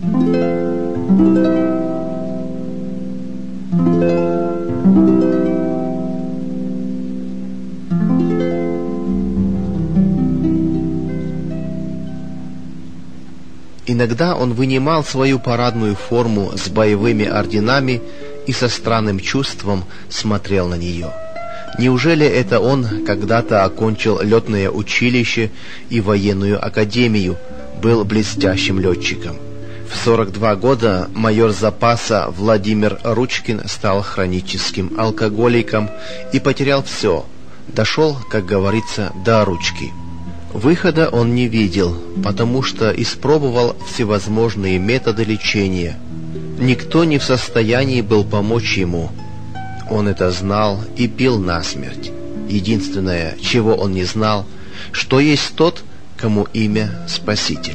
Иногда он вынимал свою парадную форму с боевыми орденами и со странным чувством смотрел на нее. Неужели это он когда-то окончил летное училище и военную академию, был блестящим летчиком? В 42 года майор запаса Владимир Ручкин стал хроническим алкоголиком и потерял все, дошел, как говорится, до ручки. Выхода он не видел, потому что испробовал всевозможные методы лечения. Никто не в состоянии был помочь ему. Он это знал и пил насмерть. Единственное, чего он не знал, что есть тот, кому имя Спаситель.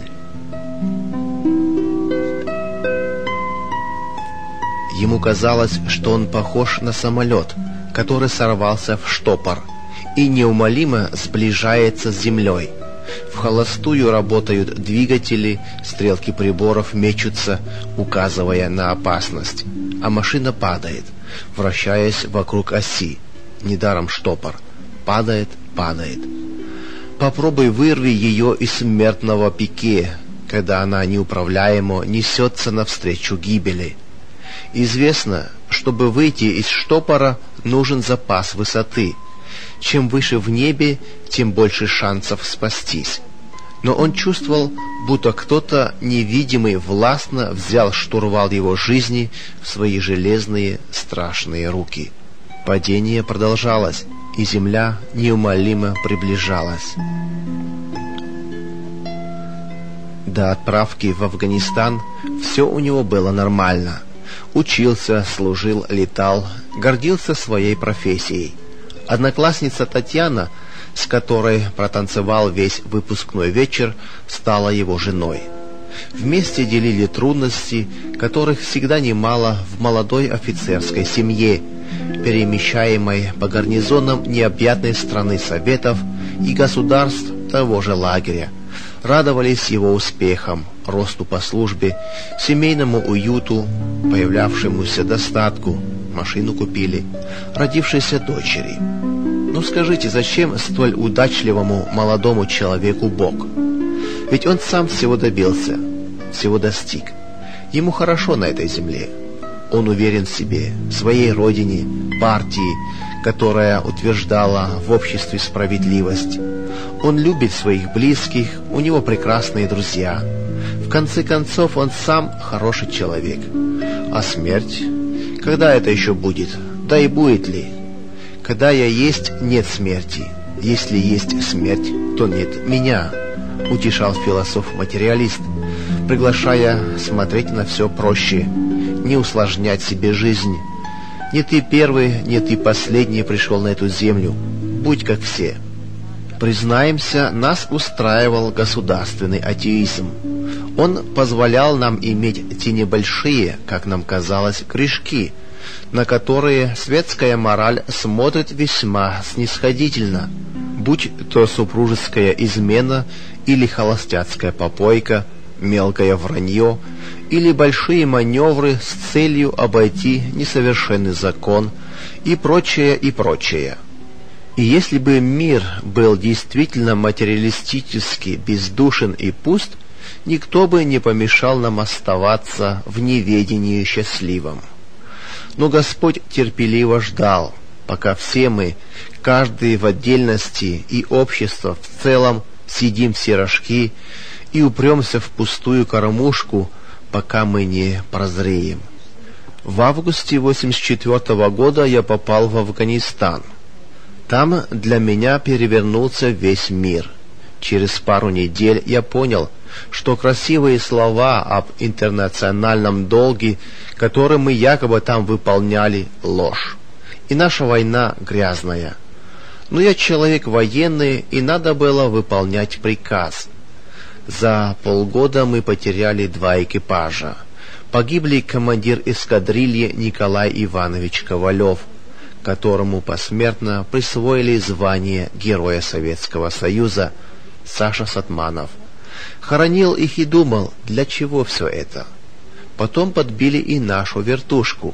Ему казалось, что он похож на самолет, который сорвался в штопор и неумолимо сближается с землей. В холостую работают двигатели, стрелки приборов мечутся, указывая на опасность, а машина падает, вращаясь вокруг оси. Недаром штопор. Падает, падает. Попробуй вырви ее из смертного пике, когда она неуправляемо несется навстречу гибели. Известно, чтобы выйти из штопора, нужен запас высоты. Чем выше в небе, тем больше шансов спастись. Но он чувствовал, будто кто-то невидимый властно взял штурвал его жизни в свои железные страшные руки. Падение продолжалось, и земля неумолимо приближалась. До отправки в Афганистан все у него было нормально. Учился, служил, летал, гордился своей профессией. Одноклассница Татьяна, с которой протанцевал весь выпускной вечер, стала его женой. Вместе делили трудности, которых всегда немало в молодой офицерской семье, перемещаемой по гарнизонам необъятной страны Советов и государств того же лагеря. Радовались его успехам, росту по службе, семейному уюту, появлявшемуся достатку, машину купили, родившейся дочери. Ну скажите, зачем столь удачливому молодому человеку Бог? Ведь он сам всего добился, всего достиг. Ему хорошо на этой земле. Он уверен в себе, в своей родине, партии, которая утверждала в обществе справедливость. Он любит своих близких, у него прекрасные друзья. В конце концов, он сам хороший человек. А смерть? Когда это еще будет? Да и будет ли? Когда я есть, нет смерти. Если есть смерть, то нет меня, утешал философ-материалист, приглашая смотреть на все проще, не усложнять себе жизнь. Не ты первый, не ты последний пришел на эту землю. Будь как все. Признаемся, нас устраивал государственный атеизм. Он позволял нам иметь те небольшие, как нам казалось, грешки, на которые светская мораль смотрит весьма снисходительно, будь то супружеская измена или холостяцкая попойка, мелкое вранье или большие маневры с целью обойти несовершенный закон и прочее, и прочее. И если бы мир был действительно материалистически бездушен и пуст, никто бы не помешал нам оставаться в неведении счастливым. Но Господь терпеливо ждал, пока все мы, каждый в отдельности и общество в целом, съедим все рожки и упремся в пустую кормушку, пока мы не прозреем. В августе 1984 года я попал в Афганистан. Там для меня перевернулся весь мир. Через пару недель я понял, что красивые слова об интернациональном долге, который мы якобы там выполняли, ложь. И наша война грязная. Но я человек военный, и надо было выполнять приказ. За полгода мы потеряли 2 экипажа. Погибли командир эскадрильи Николай Иванович Ковалев, которому посмертно присвоили звание Героя Советского Союза, Саша Сатманов. Хоронил их и думал, для чего все это? Потом подбили и нашу вертушку.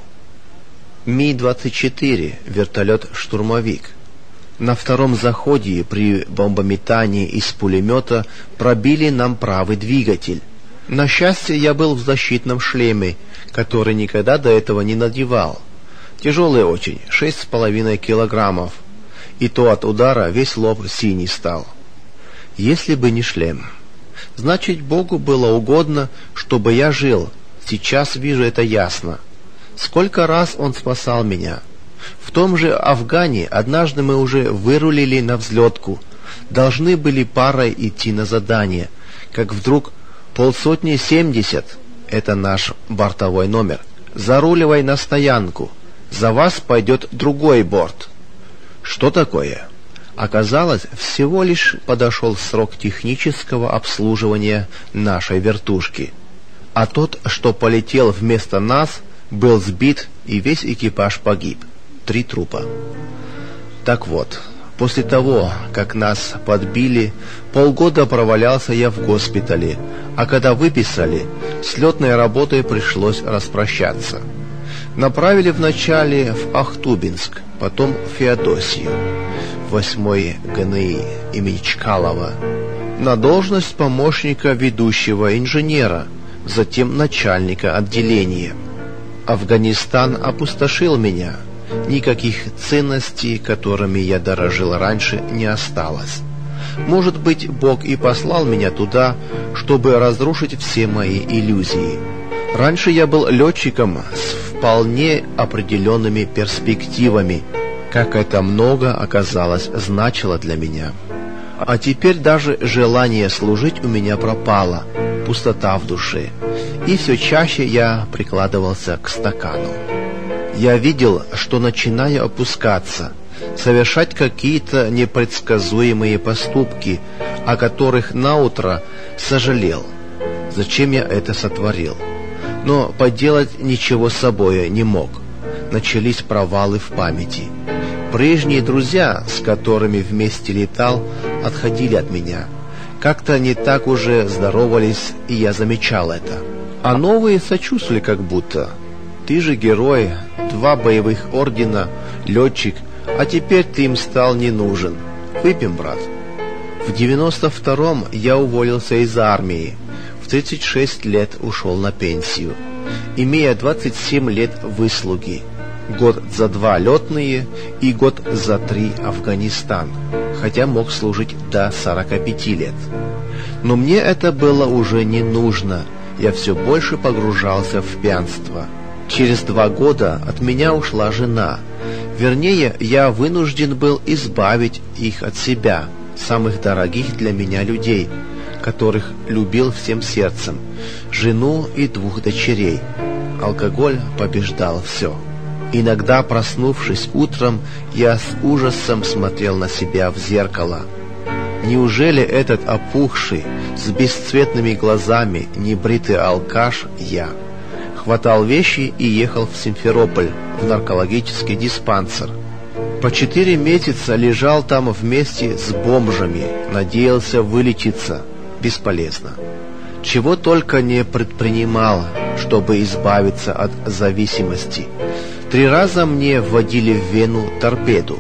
Ми-24, вертолет-штурмовик. На втором заходе при бомбометании из пулемета пробили нам правый двигатель. На счастье, я был в защитном шлеме, который никогда до этого не надевал. Тяжелый очень, 6,5 килограммов. И то от удара весь лоб синий стал. Если бы не шлем. Значит, Богу было угодно, чтобы я жил. Сейчас вижу это ясно. Сколько раз Он спасал меня. В том же Афгане однажды мы уже вырулили на взлетку. Должны были парой идти на задание. Как вдруг 570, это наш бортовой номер, заруливай на стоянку. За вас пойдет другой борт. Что такое? Оказалось, всего лишь подошел срок технического обслуживания нашей вертушки. А тот, что полетел вместо нас, был сбит, и весь экипаж погиб. 3 трупа. Так вот, после того, как нас подбили, полгода провалялся я в госпитале, а когда выписали, с летной работой пришлось распрощаться. Направили вначале в Ахтубинск, потом в Феодосию, 8-й ГНИ имени Чкалова, на должность помощника ведущего инженера, затем начальника отделения. Афганистан опустошил меня. Никаких ценностей, которыми я дорожил раньше, не осталось. Может быть, Бог и послал меня туда, чтобы разрушить все мои иллюзии. Раньше я был летчиком с вполне определенными перспективами. Как это много, оказалось, значило для меня. А теперь даже желание служить у меня пропало, пустота в душе. И все чаще я прикладывался к стакану. Я видел, что начинаю опускаться, совершать какие-то непредсказуемые поступки, о которых наутро сожалел. Зачем я это сотворил? Но поделать ничего с собой не мог. Начались провалы в памяти. Прежние друзья, с которыми вместе летал, отходили от меня. Как-то не так уже здоровались, и я замечал это. А новые сочувствовали как будто. Ты же герой, 2 боевых ордена, летчик, а теперь ты им стал не нужен. Выпьем, брат. В 92-м я уволился из армии. В 36 лет ушел на пенсию, имея 27 лет выслуги. Год за 2 летные и год за 3 Афганистан, хотя мог служить до 45 лет. Но мне это было уже не нужно. Я все больше погружался в пьянство. Через 2 года от меня ушла жена. Вернее, я вынужден был избавить их от себя, самых дорогих для меня людей, которых любил всем сердцем, жену и 2 дочерей. Алкоголь побеждал все. Иногда, проснувшись утром, я с ужасом смотрел на себя в зеркало. Неужели этот опухший, с бесцветными глазами, небритый алкаш я? Хватал вещи и ехал в Симферополь, в наркологический диспансер. По 4 месяца лежал там вместе с бомжами, надеялся вылечиться. Бесполезно. Чего только не предпринимал, чтобы избавиться от зависимости. 3 раза мне вводили в вену торпеду.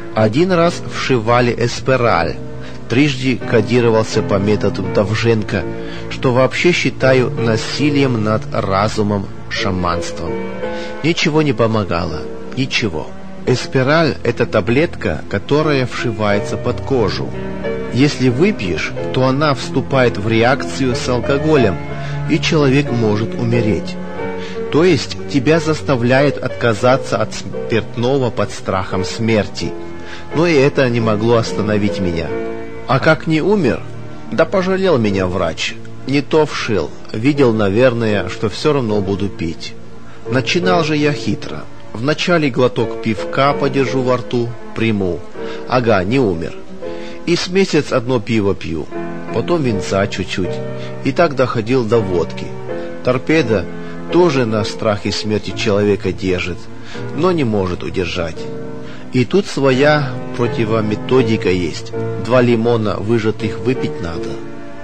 1 раз вшивали эспераль. Трижды кодировался по методу Довженко, что вообще считаю насилием над разумом, шаманством. Ничего не помогало. Ничего. Эспераль – это таблетка, которая вшивается под кожу. Если выпьешь, то она вступает в реакцию с алкоголем, и человек может умереть. То есть тебя заставляют отказаться от спиртного под страхом смерти. Но и это не могло остановить меня. А как не умер? Да пожалел меня врач. Не то вшил. Видел, наверное, что все равно буду пить. Начинал же я хитро. Вначале глоток пивка подержу во рту, приму. Ага, не умер. И с месяц 1 пиво пью. Потом винца чуть-чуть. И так доходил до водки. Торпеда тоже на страхе смерти человека держит, но не может удержать. И тут своя противометодика есть. 2 лимона выжатых выпить надо.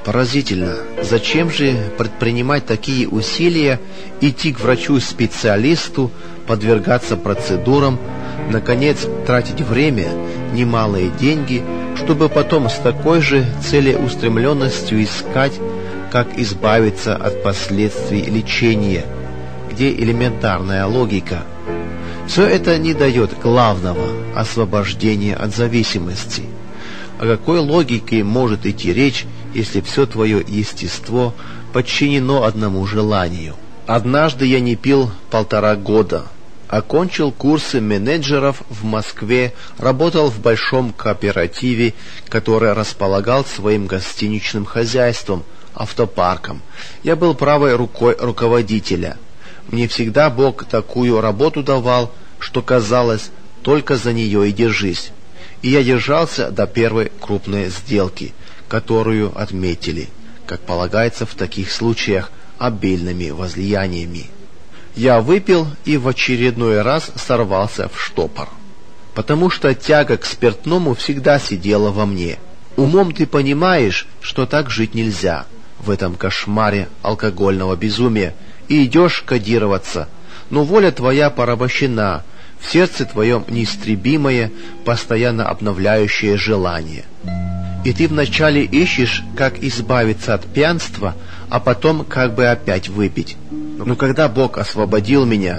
Поразительно, зачем же предпринимать такие усилия, идти к врачу-специалисту, подвергаться процедурам, наконец тратить время, немалые деньги, чтобы потом с такой же целеустремленностью искать, как избавиться от последствий лечения, где элементарная логика. Все это не дает главного – освобождения от зависимости. О какой логике может идти речь, если все твое естество подчинено одному желанию? Однажды я не пил 1,5 года. Окончил курсы менеджеров в Москве, работал в большом кооперативе, который располагал своим гостиничным хозяйством, автопарком. Я был правой рукой руководителя. Мне всегда Бог такую работу давал, что казалось, только за нее и держись. И я держался до первой крупной сделки, которую отметили, как полагается в таких случаях, обильными возлияниями. Я выпил и в очередной раз сорвался в штопор, потому что тяга к спиртному всегда сидела во мне. Умом ты понимаешь, что так жить нельзя в этом кошмаре алкогольного безумия, и идешь кодироваться, но воля твоя порабощена, в сердце твоем неистребимое, постоянно обновляющее желание. И ты вначале ищешь, как избавиться от пьянства, а потом как бы опять выпить. Но когда Бог освободил меня...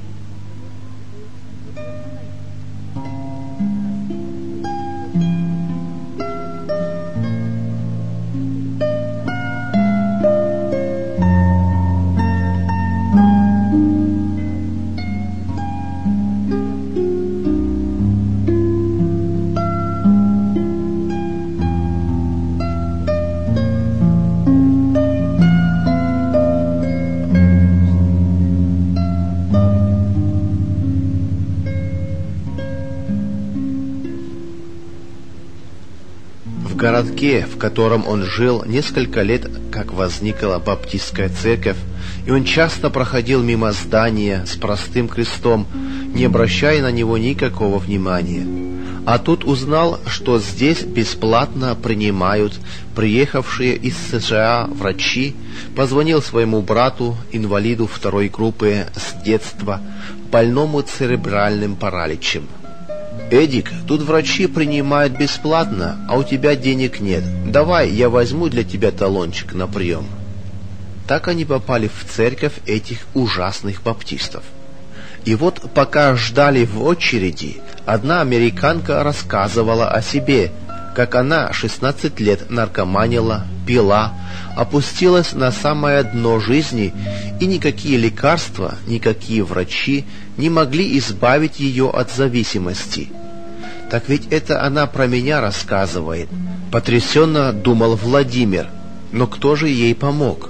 В городке, в котором он жил, несколько лет как возникла баптистская церковь, и он часто проходил мимо здания с простым крестом, не обращая на него никакого внимания. А тут узнал, что здесь бесплатно принимают приехавшие из США врачи, позвонил своему брату, инвалиду 2-й группы с детства, больному церебральным параличем. «Эдик, тут врачи принимают бесплатно, а у тебя денег нет. Давай, я возьму для тебя талончик на прием». Так они попали в церковь этих ужасных баптистов. И вот пока ждали в очереди, одна американка рассказывала о себе, как она 16 лет наркоманила, пила, опустилась на самое дно жизни, и никакие лекарства, никакие врачи не могли избавить ее от зависимости. Так ведь это она про меня рассказывает. Потрясенно думал Владимир, но кто же ей помог?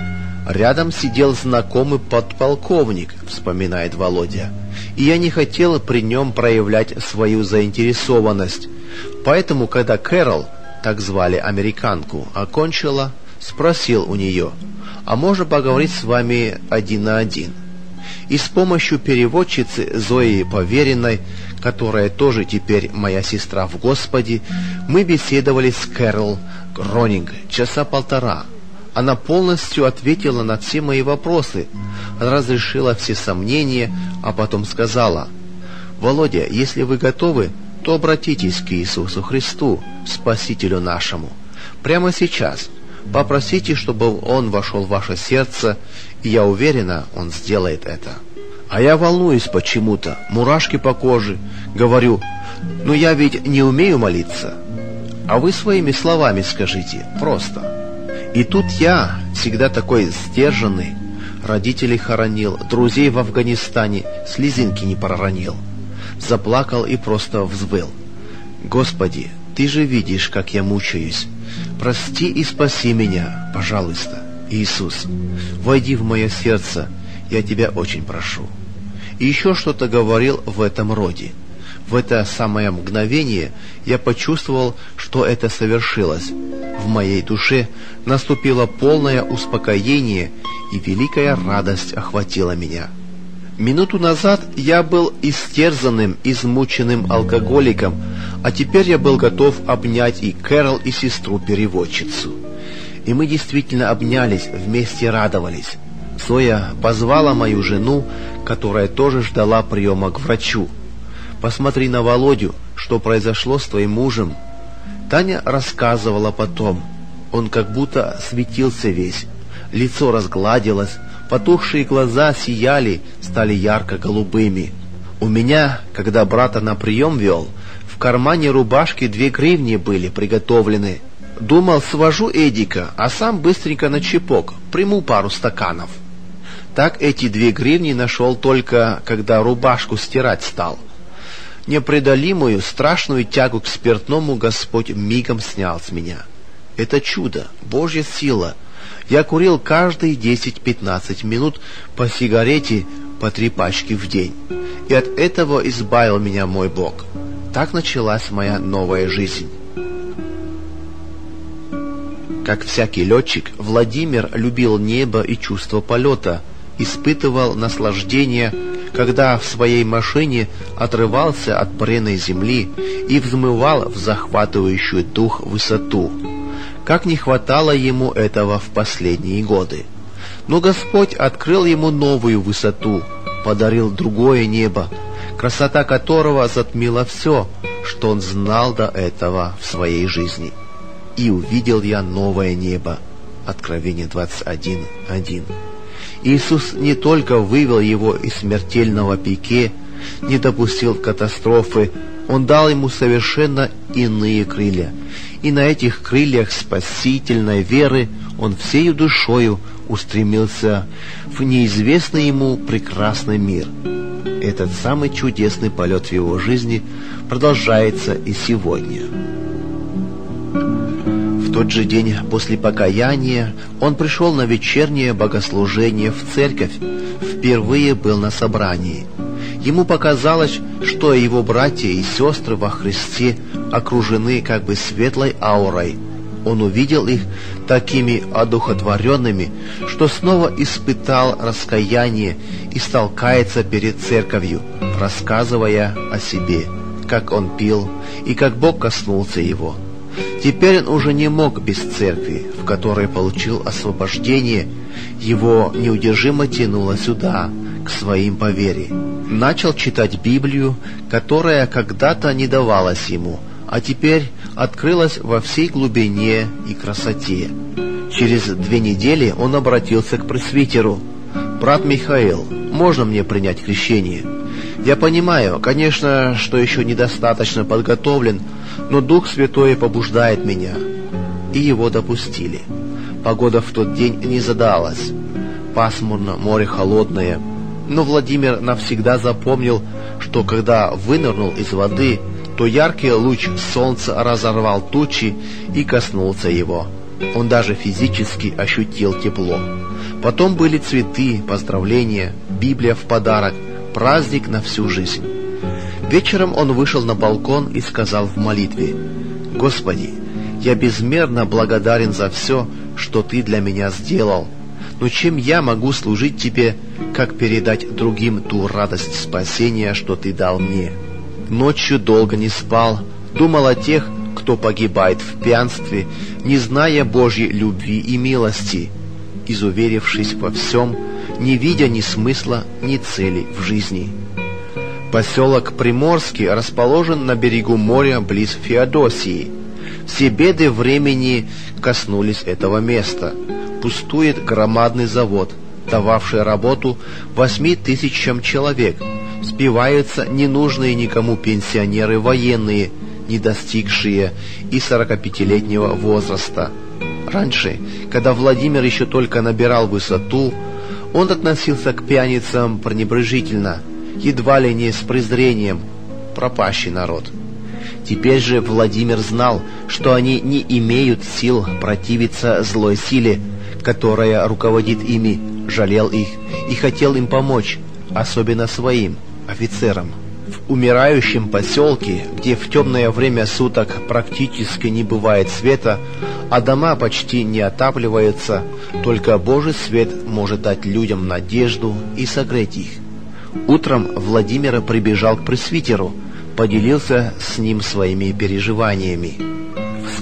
Рядом сидел знакомый подполковник, вспоминает Володя, и я не хотел при нем проявлять свою заинтересованность. Поэтому, когда Кэрол, так звали американку, окончила, спросил у нее: «А можно поговорить с вами один на один?» И с помощью переводчицы Зои Поверенной, которая тоже теперь моя сестра в Господе, мы беседовали с Кэрол Гронинг 1,5 часа. Она полностью ответила на все мои вопросы, разрешила все сомнения, а потом сказала: «Володя, если вы готовы, то обратитесь к Иисусу Христу, Спасителю нашему, прямо сейчас. Попросите, чтобы Он вошел в ваше сердце, и я уверена, Он сделает это». А я волнуюсь почему-то, мурашки по коже. Говорю: «Ну я ведь не умею молиться». А вы своими словами скажите, просто. И тут я, всегда такой сдержанный, родителей хоронил, друзей в Афганистане, слезинки не проронил. Заплакал и просто взвыл: «Господи, Ты же видишь, как я мучаюсь. Прости и спаси меня, пожалуйста, Иисус. Войди в мое сердце, я Тебя очень прошу». И еще что-то говорил в этом роде. В это самое мгновение я почувствовал, что это совершилось. В моей душе наступило полное успокоение, и великая радость охватила меня. Минуту назад я был истерзанным, измученным алкоголиком, а теперь я был готов обнять и Кэрол, и сестру-переводчицу. И мы действительно обнялись, вместе радовались. Зоя позвала мою жену, которая тоже ждала приема к врачу. «Посмотри на Володю, что произошло с твоим мужем». Таня рассказывала потом. Он как будто светился весь. Лицо разгладилось, потухшие глаза сияли, стали ярко-голубыми. У меня, когда брата на прием вел, в кармане рубашки 2 гривни были приготовлены. Думал, свожу Эдика, а сам быстренько на чепок, приму пару стаканов. Так эти 2 гривни нашел только, когда рубашку стирать стал. Непреодолимую, страшную тягу к спиртному Господь мигом снял с меня. Это чудо, Божья сила. Я курил каждые 10-15 минут по сигарете, по 3 пачки в день. И от этого избавил меня мой Бог. Так началась моя новая жизнь. Как всякий летчик, Владимир любил небо и чувство полета, испытывал наслаждение, когда в своей машине отрывался от бренной земли и взмывал в захватывающую дух высоту. Как не хватало ему этого в последние годы. Но Господь открыл ему новую высоту, подарил другое небо, красота которого затмила все, что он знал до этого в своей жизни. «И увидел я новое небо». Откровение 21:1. Иисус не только вывел его из смертельного пике, не допустил катастрофы, Он дал ему совершенно иные крылья. И на этих крыльях спасительной веры он всею душою устремился в неизвестный ему прекрасный мир. Этот самый чудесный полет в его жизни продолжается и сегодня. В тот же день после покаяния он пришел на вечернее богослужение в церковь, впервые был на собрании. Ему показалось, что его братья и сестры во Христе окружены как бы светлой аурой. Он увидел их такими одухотворенными, что снова испытал раскаяние и стал каяться перед церковью, рассказывая о себе, как он пил и как Бог коснулся его. Теперь он уже не мог без церкви, в которой получил освобождение. Его неудержимо тянуло сюда, к своим по вере. Начал читать Библию, которая когда-то не давалась ему, а теперь открылась во всей глубине и красоте. Через 2 недели он обратился к пресвитеру. «Брат Михаил, можно мне принять крещение? Я понимаю, конечно, что еще недостаточно подготовлен, но Дух Святой побуждает меня». И его допустили. Погода в тот день не задалась. Пасмурно, море холодное. Но Владимир навсегда запомнил, что когда вынырнул из воды, то яркий луч солнца разорвал тучи и коснулся его. Он даже физически ощутил тепло. Потом были цветы, поздравления, Библия в подарок, праздник на всю жизнь. Вечером он вышел на балкон и сказал в молитве: «Господи, я безмерно благодарен за все, что Ты для меня сделал. Но чем я могу служить Тебе, как передать другим ту радость спасения, что Ты дал мне?» Ночью долго не спал, думал о тех, кто погибает в пьянстве, не зная Божьей любви и милости, изуверившись во всем, не видя ни смысла, ни цели в жизни. Поселок Приморский расположен на берегу моря близ Феодосии. Все беды времени коснулись этого места. Пустует громадный завод, дававший работу 8000 человек. Спиваются ненужные никому пенсионеры военные, не достигшие и 45-летнего возраста. Раньше, когда Владимир еще только набирал высоту, он относился к пьяницам пренебрежительно, едва ли не с презрением. Пропащий народ. Теперь же Владимир знал, что они не имеют сил противиться злой силе, которая руководит ими, жалел их и хотел им помочь, особенно своим офицерам. В умирающем поселке, где в темное время суток практически не бывает света, а дома почти не отапливаются, только Божий свет может дать людям надежду и согреть их. Утром Владимир прибежал к пресвитеру, поделился с ним своими переживаниями.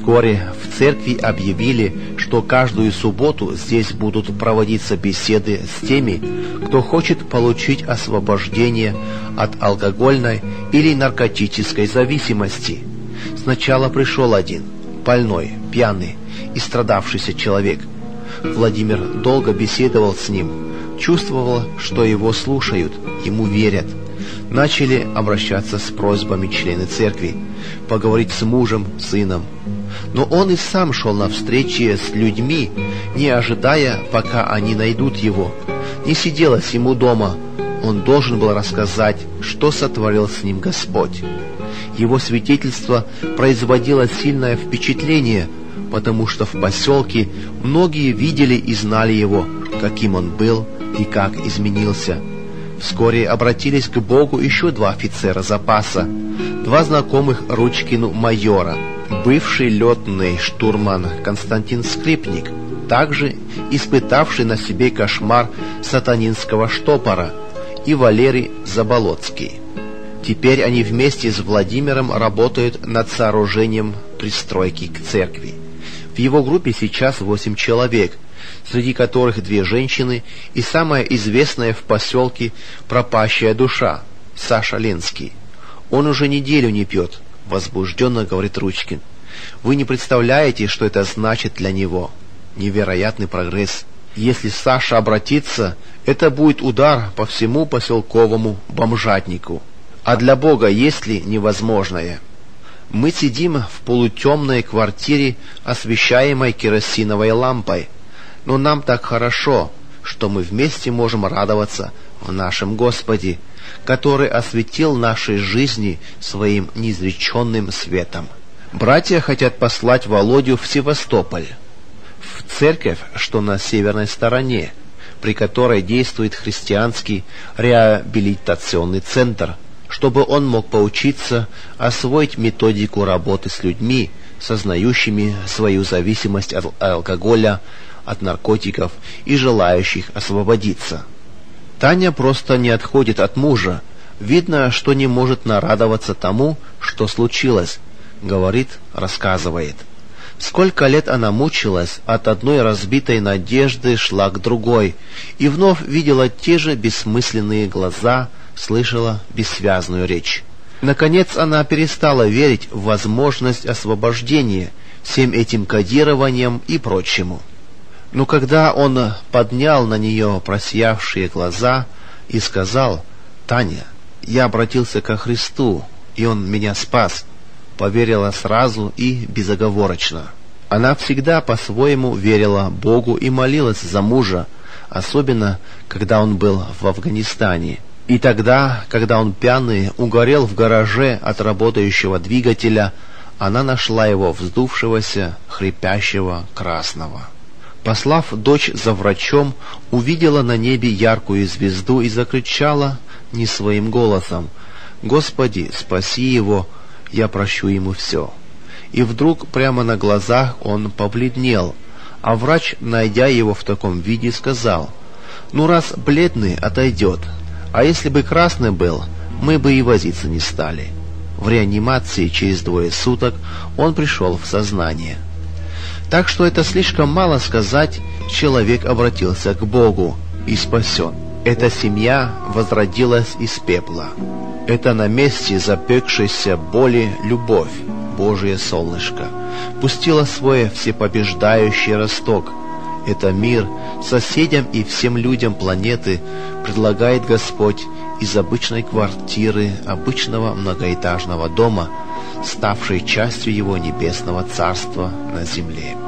Вскоре в церкви объявили, что каждую субботу здесь будут проводиться беседы с теми, кто хочет получить освобождение от алкогольной или наркотической зависимости. Сначала пришел один, больной, пьяный и страдавшийся человек. Владимир долго беседовал с ним, чувствовал, что его слушают, ему верят. Начали обращаться с просьбами члены церкви, поговорить с мужем, сыном. Но он и сам шел на встречи с людьми, не ожидая, пока они найдут его. Не сиделось ему дома, он должен был рассказать, что сотворил с ним Господь. Его свидетельство производило сильное впечатление, потому что в поселке многие видели и знали его, каким он был и как изменился. Вскоре обратились к Богу еще 2 офицера запаса, 2 знакомых Ручкину майора, бывший летный штурман Константин Скрипник, также испытавший на себе кошмар сатанинского штопора, и Валерий Заболоцкий. Теперь они вместе с Владимиром работают над сооружением пристройки к церкви. В его группе сейчас 8 человек, среди которых 2 женщины и самая известная в поселке пропащая душа Саша Ленский. Он уже неделю не пьет, возбужденно говорит Ручкин. Вы не представляете, что это значит для него. Невероятный прогресс. Если Саша обратится, это будет удар по всему поселковому бомжатнику. А для Бога есть ли невозможное? Мы сидим в полутемной квартире, освещаемой керосиновой лампой. Но нам так хорошо, что мы вместе можем радоваться в нашем Господе, который осветил наши жизни своим неизреченным светом. Братья хотят послать Володю в Севастополь, в церковь, что на северной стороне, при которой действует христианский реабилитационный центр, чтобы он мог поучиться освоить методику работы с людьми, сознающими свою зависимость от алкоголя, от наркотиков и желающих освободиться. Таня просто не отходит от мужа. Видно, что не может нарадоваться тому, что случилось. Говорит, рассказывает. Сколько лет она мучилась, от одной разбитой надежды шла к другой, и вновь видела те же бессмысленные глаза, слышала бессвязную речь. Наконец она перестала верить в возможность освобождения всем этим кодированием и прочему. Но когда он поднял на нее просиявшие глаза и сказал: «Таня, я обратился ко Христу, и Он меня спас», поверила сразу и безоговорочно. Она всегда по-своему верила Богу и молилась за мужа, особенно когда он был в Афганистане. И тогда, когда он пьяный угорел в гараже от работающего двигателя, она нашла его вздувшегося, хрипящего, красного. Послав дочь за врачом, увидела на небе яркую звезду и закричала не своим голосом: «Господи, спаси его, я прощу ему все». И вдруг прямо на глазах он побледнел, а врач, найдя его в таком виде, сказал: «Ну, раз бледный, отойдет, а если бы красный был, мы бы и возиться не стали». В реанимации через 2 суток он пришел в сознание. Так что это слишком мало сказать, человек обратился к Богу и спасен. Эта семья возродилась из пепла. Это на месте запекшейся боли любовь, Божие солнышко, пустила свой всепобеждающий росток. Это мир соседям и всем людям планеты предлагает Господь из обычной квартиры, обычного многоэтажного дома, ставшей частью Его небесного царства на земле.